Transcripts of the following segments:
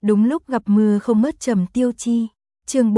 Đúng lúc gặp mưa không mất Trầm Tiêu Chi. Chương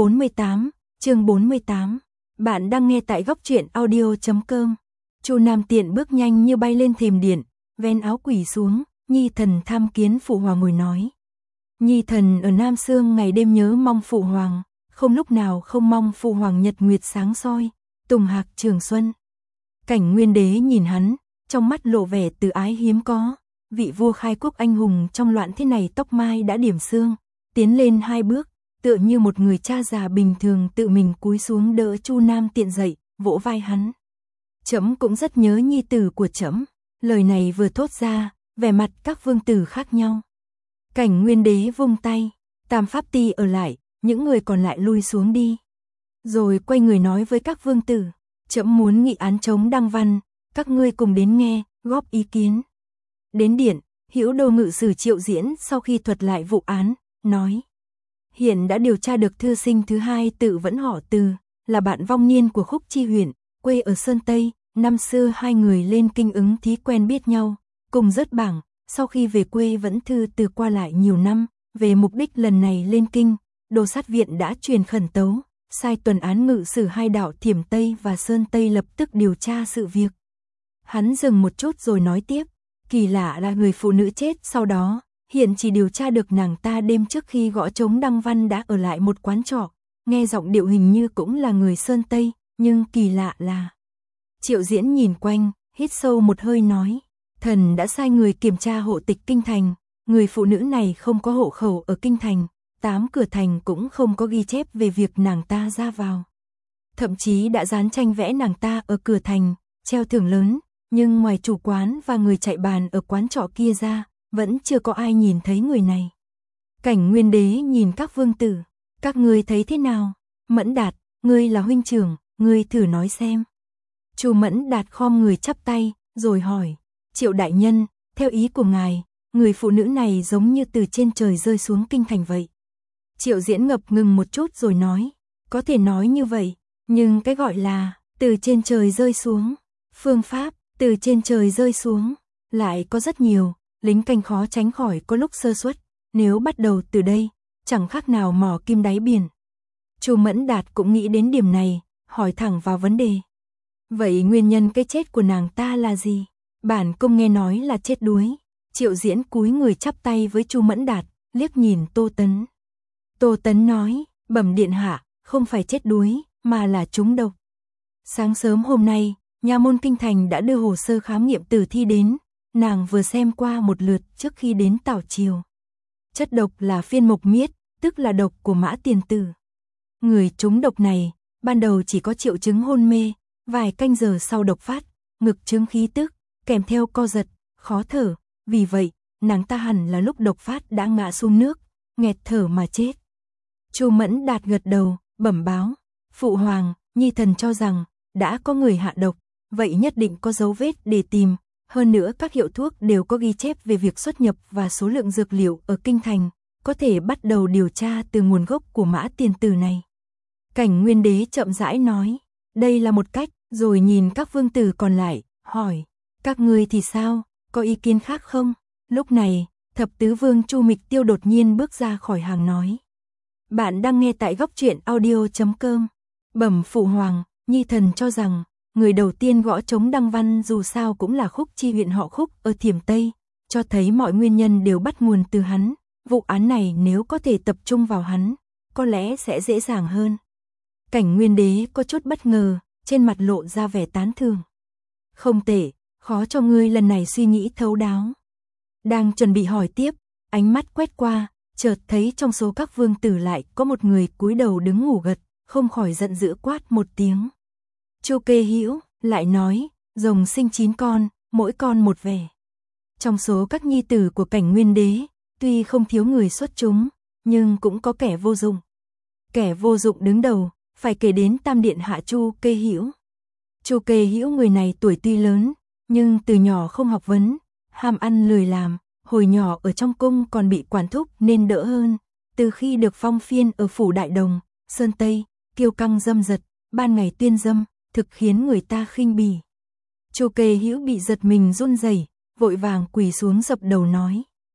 48. Bạn đang nghe tại góc truyện audio.com. Chu Nam Tiện bước nhanh như bay lên thềm điện, ven áo quỳ xuống, nhi thần tham kiến phụ hoàng ngồi nói. Nhi thần ở Nam Sương ngày đêm nhớ mong phụ hoàng, không lúc nào không mong phụ hoàng nhật nguyệt sáng soi, tùng hạc trường xuân. Cảnh Nguyên Đế nhìn hắn, trong mắt lộ vẻ từ ái hiếm có. Vị vua khai quốc anh hùng trong loạn thế này tóc mai đã điểm xương, tiến lên 2 bước, tựa như một người cha già bình thường tự mình cúi xuống đỡ Chu Nam Tiện dậy, vỗ vai hắn. Trẫm cũng rất nhớ nhi tử của trẫm. Lời này vừa thốt ra, vẻ mặt các vương tử khác nhau. Cảnh Nguyên Đế vung tay, Tam Pháp Ti ở lại, những người còn lại lui xuống đi. Rồi quay người nói với các vương tử, trẫm muốn nghị án chống Đăng Văn, các ngươi cùng đến nghe, góp ý kiến. Đến điện, Hữu Đô ngự sử Triệu Diễn sau khi thuật lại vụ án, nói: hiện đã điều tra được thư sinh thứ hai tự vẫn họ Từ, là bạn vong niên của Khúc Chi huyện, quê ở Sơn Tây. Năm xưa hai người lên kinh ứng thí quen biết nhau, cùng rớt bảng, sau khi về quê vẫn thư từ qua lại nhiều năm. Về mục đích lần này lên kinh, Đô sát viện đã truyền khẩn tấu, sai tuần án ngự sử hai đạo Thiểm Tây và Sơn Tây lập tức điều tra sự việc. Hắn dừng một chút rồi nói tiếp, kỳ lạ là người phụ nữ chết sau đó, hiện chỉ điều tra được nàng ta đêm trước khi gõ trống Đăng Văn đã ở lại một quán trọ, nghe giọng điệu hình như cũng là người Sơn Tây, nhưng kỳ lạ là... Triệu Diễn nhìn quanh, hít sâu một hơi nói, thần đã sai người kiểm tra hộ tịch kinh thành, người phụ nữ này không có hộ khẩu ở kinh thành, 8 cửa thành cũng không có ghi chép về việc nàng ta ra vào. Thậm chí đã dán tranh vẽ nàng ta ở cửa thành, treo thưởng lớn, nhưng ngoài chủ quán và người chạy bàn ở quán trọ kia ra, vẫn chưa có ai nhìn thấy người này. Cảnh Nguyên Đế nhìn các vương tử, các ngươi thấy thế nào? Mẫn Đạt, ngươi là huynh trưởng, ngươi thử nói xem. Chu Mẫn Đạt khom người chắp tay, rồi hỏi, Triệu đại nhân, theo ý của ngài, người phụ nữ này giống như từ trên trời rơi xuống kinh thành vậy. Triệu Diễn ngập ngừng một chút rồi nói, có thể nói như vậy, nhưng cái gọi là từ trên trời rơi xuống, phương pháp từ trên trời rơi xuống, lại có rất nhiều, lính canh khó tránh khỏi có lúc sơ suất, nếu bắt đầu từ đây, chẳng khác nào mò kim đáy biển. Chu Mẫn Đạt cũng nghĩ đến điểm này, hỏi thẳng vào vấn đề. Vậy nguyên nhân cái chết của nàng ta là gì? Bản cung nghe nói là chết đuối. Triệu Diễn cúi người chắp tay với Chu Mẫn Đạt, liếc nhìn Tô Tấn. Tô Tấn nói, bẩm điện hạ, không phải chết đuối, mà là trúng độc. Sáng sớm hôm nay, nha môn kinh thành đã đưa hồ sơ khám nghiệm tử thi đến, nàng vừa xem qua một lượt trước khi đến tảo triều. Chất độc là phiên mộc miết, tức là độc của Mã Tiền Tử. Người trúng độc này, ban đầu chỉ có triệu chứng hôn mê, vài canh giờ sau độc phát, ngực chứng khí tức, kèm theo co giật, khó thở, vì vậy, nàng ta hẳn là lúc độc phát đã ngã xuống nước, nghẹt thở mà chết. Chu Mẫn Đạt gật đầu, bẩm báo, phụ hoàng, nhi thần cho rằng, đã có người hạ độc, vậy nhất định có dấu vết để tìm, hơn nữa các hiệu thuốc đều có ghi chép về việc xuất nhập và số lượng dược liệu ở kinh thành, có thể bắt đầu điều tra từ nguồn gốc của Mã Tiền Tử này. Cảnh Nguyên Đế chậm rãi nói, đây là một cách, rồi nhìn các vương tử còn lại, hỏi, các ngươi thì sao, có ý kiến khác không? Lúc này, thập tứ vương Chu Mịch Tiêu đột nhiên bước ra khỏi hàng nói. Bạn đang nghe tại góc truyện audio.com. Bẩm phụ hoàng, nhi thần cho rằng, người đầu tiên gõ trống Đăng Văn dù sao cũng là Khúc Chi huyện họ Khúc ở Thiểm Tây, cho thấy mọi nguyên nhân đều bắt nguồn từ hắn. Vụ án này nếu có thể tập trung vào hắn, có lẽ sẽ dễ dàng hơn. Cảnh Nguyên Đế có chút bất ngờ, trên mặt lộ ra vẻ tán thưởng. Không tệ, khó cho ngươi lần này suy nghĩ thấu đáo. Đang chuẩn bị hỏi tiếp, ánh mắt quét qua, chợt thấy trong số các vương tử lại có một người cúi đầu đứng ngủ gật, không khỏi giận dữ quát một tiếng. Chu Kê Hữu lại nói, rồng sinh 9 con, mỗi con một vẻ. Trong số các nhi tử của Cảnh Nguyên Đế, tuy không thiếu người xuất chúng, nhưng cũng có kẻ vô dụng. Kẻ vô dụng đứng đầu, phải kể đến Tam điện hạ Chu Kê Hữu. Chu Kê Hữu người này tuổi tuy lớn, nhưng từ nhỏ không học vấn, ham ăn lười làm, hồi nhỏ ở trong cung còn bị quản thúc nên đỡ hơn. Từ khi được phong phiên ở phủ Đại Đồng, Sơn Tây, kiêu căng dâm dật, ban ngày tuyên dâm, thực khiến người ta khinh bỉ. Chu Kê Hữu bị giật mình run rẩy, vội vàng quỳ xuống dập đầu nói: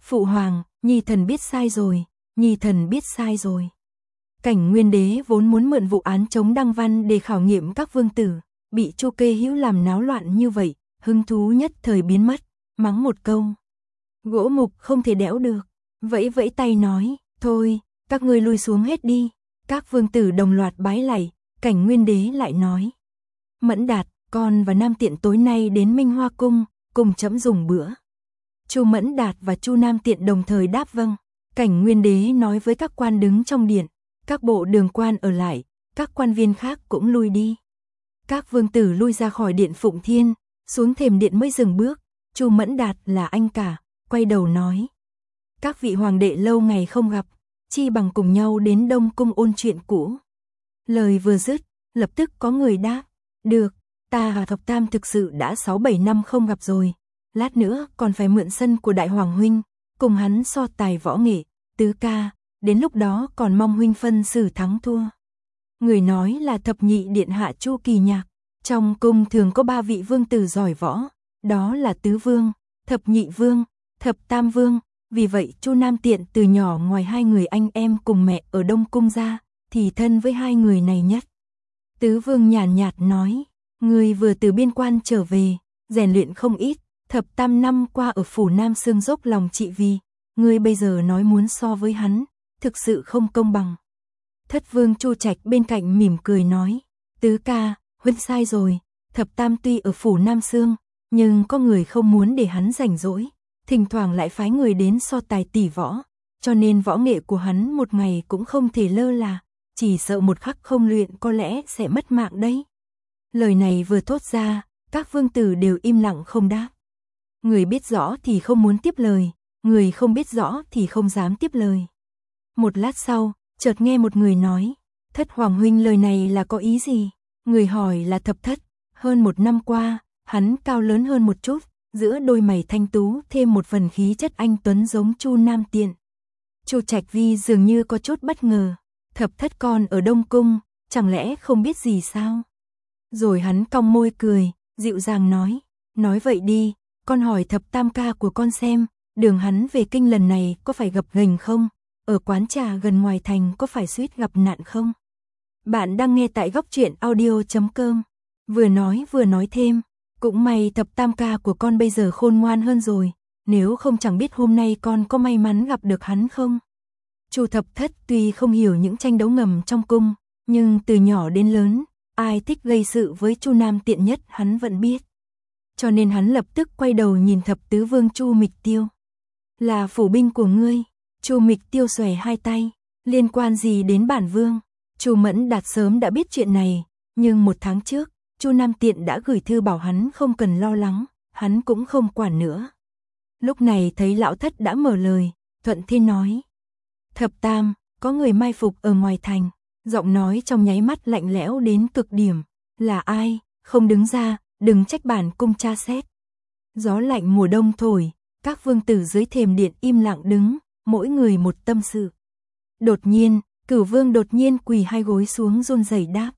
Phụ hoàng, nhi thần biết sai rồi, nhi thần biết sai rồi. Cảnh Nguyên Đế vốn muốn mượn vụ án chống Đăng Văn để khảo nghiệm các vương tử, bị Chu Kê Hữu làm náo loạn như vậy, hứng thú nhất thời biến mất, mắng một câu. Gỗ mục không thể đẽo được, vẫy vẫy tay nói, thôi, các ngươi lui xuống hết đi. Các vương tử đồng loạt bái lạy, Cảnh Nguyên Đế lại nói. Mẫn Đạt, con và Nam Tiện tối nay đến Minh Hoa Cung, cùng trẫm dùng bữa. Chu Mẫn Đạt và Chu Nam Tiện đồng thời đáp vâng. Cảnh Nguyên Đế nói với các quan đứng trong điện, các bộ đường quan ở lại, các quan viên khác cũng lui đi. Các vương tử lui ra khỏi điện Phụng Thiên, xuống thềm điện mới dừng bước. Chu Mẫn Đạt là anh cả, quay đầu nói. Các vị hoàng đệ lâu ngày không gặp, chi bằng cùng nhau đến Đông Cung ôn chuyện cũ. Lời vừa dứt, lập tức có người đáp. Được, ta và Thập Tam thực sự đã 6-7 năm không gặp rồi. Lát nữa còn phải mượn sân của Đại Hoàng Huynh, cùng hắn so tài võ nghệ, Tứ ca, đến lúc đó còn mong huynh phân xử thắng thua. Người nói là thập nhị điện hạ Chu Kỳ Nhạc. Trong cung thường có 3 vị vương tử giỏi võ, đó là Tứ Vương, Thập Nhị Vương, Thập Tam Vương. Vì vậy Chu Nam Tiện từ nhỏ ngoài 2 người anh em cùng mẹ ở Đông Cung ra, thì thân với 2 người này nhất. Tứ Vương nhàn nhạt nói, người vừa từ biên quan trở về, rèn luyện không ít, Thập Tam năm qua ở phủ Nam Sương dốc lòng trị vì, người bây giờ nói muốn so với hắn, thực sự không công bằng. Thất Vương Chu Trạch bên cạnh mỉm cười nói, Tứ ca, huynh sai rồi, Thập Tam tuy ở phủ Nam Sương, nhưng có người không muốn để hắn rảnh rỗi, thỉnh thoảng lại phái người đến so tài tỷ võ, cho nên võ nghệ của hắn một ngày cũng không thể lơ là, chỉ sợ một khắc không luyện có lẽ sẽ mất mạng đấy. Lời này vừa thốt ra, các vương tử đều im lặng không đáp. Người biết rõ thì không muốn tiếp lời, người không biết rõ thì không dám tiếp lời. Một lát sau, chợt nghe một người nói, Thất Hoàng huynh lời này là có ý gì? Người hỏi là Thập Thất, hơn 1 năm qua, hắn cao lớn hơn một chút, giữa đôi mày thanh tú thêm một phần khí chất anh tuấn giống Chu Nam Tiện. Chu Trạch Vi dường như có chút bất ngờ, Thập Thất con ở Đông Cung, chẳng lẽ không biết gì sao? Rồi hắn cong môi cười, dịu dàng nói vậy đi, con hỏi Thập Tam ca của con xem, đường hắn về kinh lần này có phải gập ghềnh không? Ở quán trà gần ngoài thành có phải suýt gặp nạn không? Bạn đang nghe tại góc truyện audio.com. Vừa nói thêm, cũng may Thập Tam ca của con bây giờ khôn ngoan hơn rồi, nếu không chẳng biết hôm nay con có may mắn gặp được hắn không. Chu Thập Thất tuy không hiểu những tranh đấu ngầm trong cung, nhưng từ nhỏ đến lớn, ai thích gây sự với Chu Nam Tiện nhất hắn vẫn biết. Cho nên hắn lập tức quay đầu nhìn Thập Tứ Vương Chu Mịch Tiêu. Là phủ binh của ngươi. Chu Mịch Tiêu xòe hai tay, liên quan gì đến bản vương? Chu Mẫn Đạt sớm đã biết chuyện này, nhưng 1 tháng trước, Chu Nam Tiện đã gửi thư bảo hắn không cần lo lắng, hắn cũng không quản nữa. Lúc này thấy lão thất đã mở lời, thuận thiên nói. Thập Tam, có người mai phục ở ngoài thành, giọng nói trong nháy mắt lạnh lẽo đến cực điểm. Là ai? Không đứng ra, đừng trách bản cung tra xét. Gió lạnh mùa đông thổi, các vương tử dưới thềm điện im lặng đứng, mỗi người một tâm sự. Đột nhiên, Cửu Vương đột nhiên quỳ 2 gối xuống run rẩy đáp.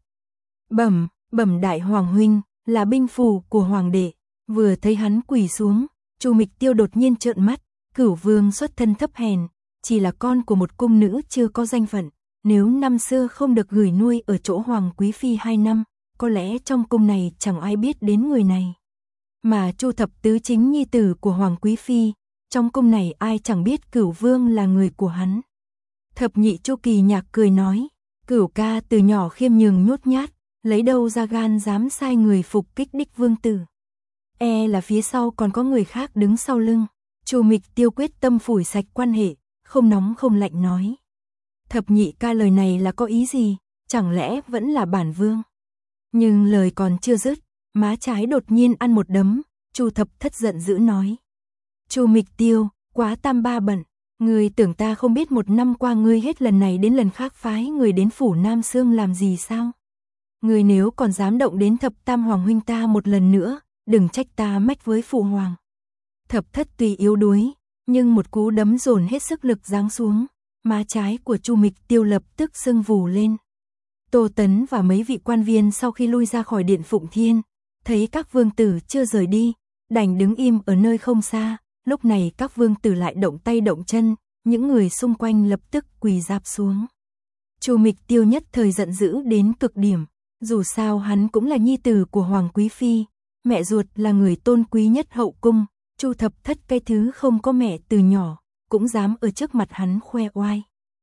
Bẩm đại hoàng huynh, là binh phủ của hoàng đệ. Vừa thấy hắn quỳ xuống, Chu Mịch Tiêu đột nhiên trợn mắt. Cửu Vương xuất thân thấp hèn, chỉ là con của một cung nữ chưa có danh phận, nếu năm xưa không được gửi nuôi ở chỗ hoàng quý phi 2 năm, có lẽ trong cung này chẳng ai biết đến người này. Mà Chu Thập Tứ chính nhi tử của hoàng quý phi, trong cung này ai chẳng biết Cửu Vương là người của hắn. Thập nhị Chu Kỳ Nhạc cười nói, Cửu ca từ nhỏ khiêm nhường nhút nhát, lấy đâu ra gan dám sai người phục kích đích vương tử. E là phía sau còn có người khác đứng sau lưng. Chu Mịch Tiêu quyết tâm phủi sạch quan hệ, không nóng không lạnh nói. Thập nhị ca lời này là có ý gì, chẳng lẽ vẫn là bản vương? Nhưng lời còn chưa dứt, má trái đột nhiên ăn một đấm, Chu Thập Thất giận dữ nói. Chu Mịch Tiêu, quá tam ba bận, ngươi tưởng ta không biết 1 năm qua ngươi hết lần này đến lần khác phái người đến phủ Nam Sương làm gì sao? Ngươi nếu còn dám động đến Thập Tam hoàng huynh ta một lần nữa, đừng trách ta mách với phụ hoàng. Thập Thất tuy yếu đuối, nhưng một cú đấm dồn hết sức lực giáng xuống, má trái của Chu Mịch Tiêu lập tức sưng vù lên. Tô Tấn và mấy vị quan viên sau khi lui ra khỏi điện Phụng Thiên, thấy các vương tử chưa rời đi, đành đứng im ở nơi không xa, Lúc này các vương tử lại động tay động chân, những người xung quanh lập tức quỳ rạp xuống. Chu Mịch Tiêu nhất thời giận dữ đến cực điểm, dù sao hắn cũng là nhi tử của Hoàng Quý Phi, mẹ ruột là người tôn quý nhất hậu cung, Chu Thập Thất cái thứ không có mẹ từ nhỏ, cũng dám ở trước mặt hắn khoe oai.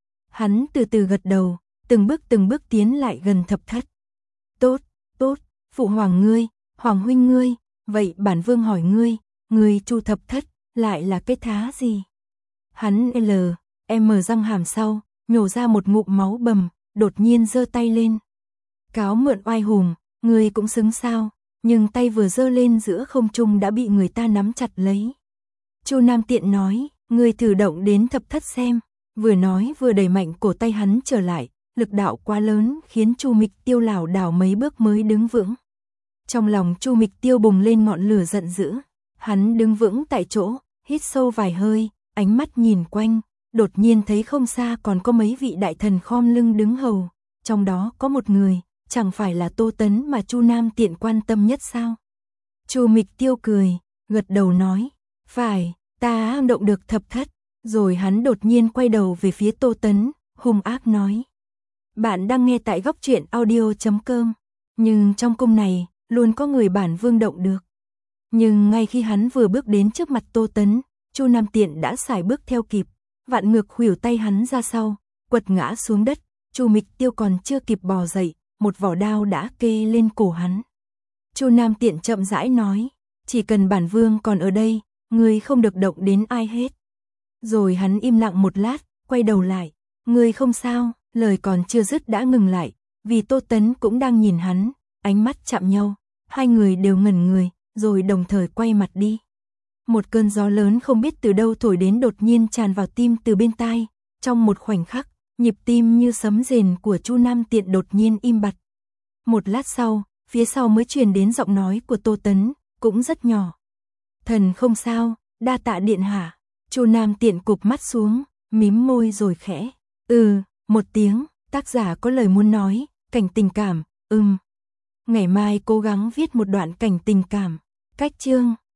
Hắn từ từ gật đầu, từng bước tiến lại gần Thập Thất. Tốt, tốt, phụ hoàng ngươi, hoàng huynh ngươi, vậy bản vương hỏi ngươi Chu Thập Thất, lại là cái thá gì? Hắn mở răng hàm sau, nhổ ra một ngụm máu bầm, đột nhiên giơ tay lên. Cáo mượn oai hùng, ngươi cũng xứng sao, nhưng tay vừa giơ lên giữa không trung đã bị người ta nắm chặt lấy. Chu Nam Tiện nói, ngươi thử động đến Thập Thất xem, vừa nói vừa đẩy mạnh cổ tay hắn trở lại, lực đạo quá lớn khiến Chu Mịch Tiêu lảo đảo mấy bước mới đứng vững. Trong lòng Chu Mịch Tiêu bùng lên ngọn lửa giận dữ, hắn đứng vững tại chỗ, hít sâu vài hơi, ánh mắt nhìn quanh, đột nhiên thấy không xa còn có mấy vị đại thần khom lưng đứng hầu, trong đó có một người, chẳng phải là Tô Tấn mà Chu Nam Tiện quan tâm nhất sao? Chu Mịch Tiêu cười, gật đầu nói, phải, ta động được Thập Thất, rồi hắn đột nhiên quay đầu về phía Tô Tấn, hung ác nói. Bạn đang nghe tại góc truyện audio.com, nhưng trong cung này, luôn có người bản vương động được. Nhưng ngay khi hắn vừa bước đến trước mặt Tô Tấn, Chu Nam Tiện đã sải bước theo kịp, vạn ngược khuỷu tay hắn ra sau, quật ngã xuống đất, Chu Mịch Tiêu còn chưa kịp bò dậy, một vỏ đao đã kê lên cổ hắn. Chu Nam Tiện chậm rãi nói, chỉ cần bản vương còn ở đây, ngươi không được động đến ai hết. Rồi hắn im lặng một lát, quay đầu lại, ngươi không sao, lời còn chưa dứt đã ngừng lại, vì Tô Tấn cũng đang nhìn hắn, ánh mắt chạm nhau, hai người đều ngẩn người, rồi đồng thời quay mặt đi. Một cơn gió lớn không biết từ đâu thổi đến đột nhiên tràn vào tim từ bên tai, trong một khoảnh khắc, nhịp tim như sấm rền của Chu Nam Tiện đột nhiên im bặt. Một lát sau, phía sau mới truyền đến giọng nói của Tô Tấn, cũng rất nhỏ. Thần không sao, đa tạ điện hạ. Chu Nam Tiện cụp mắt xuống, mím môi rồi khẽ. Một tiếng, tác giả có lời muốn nói, cảnh tình cảm, Ngày mai cố gắng viết một đoạn cảnh tình cảm. Cách chương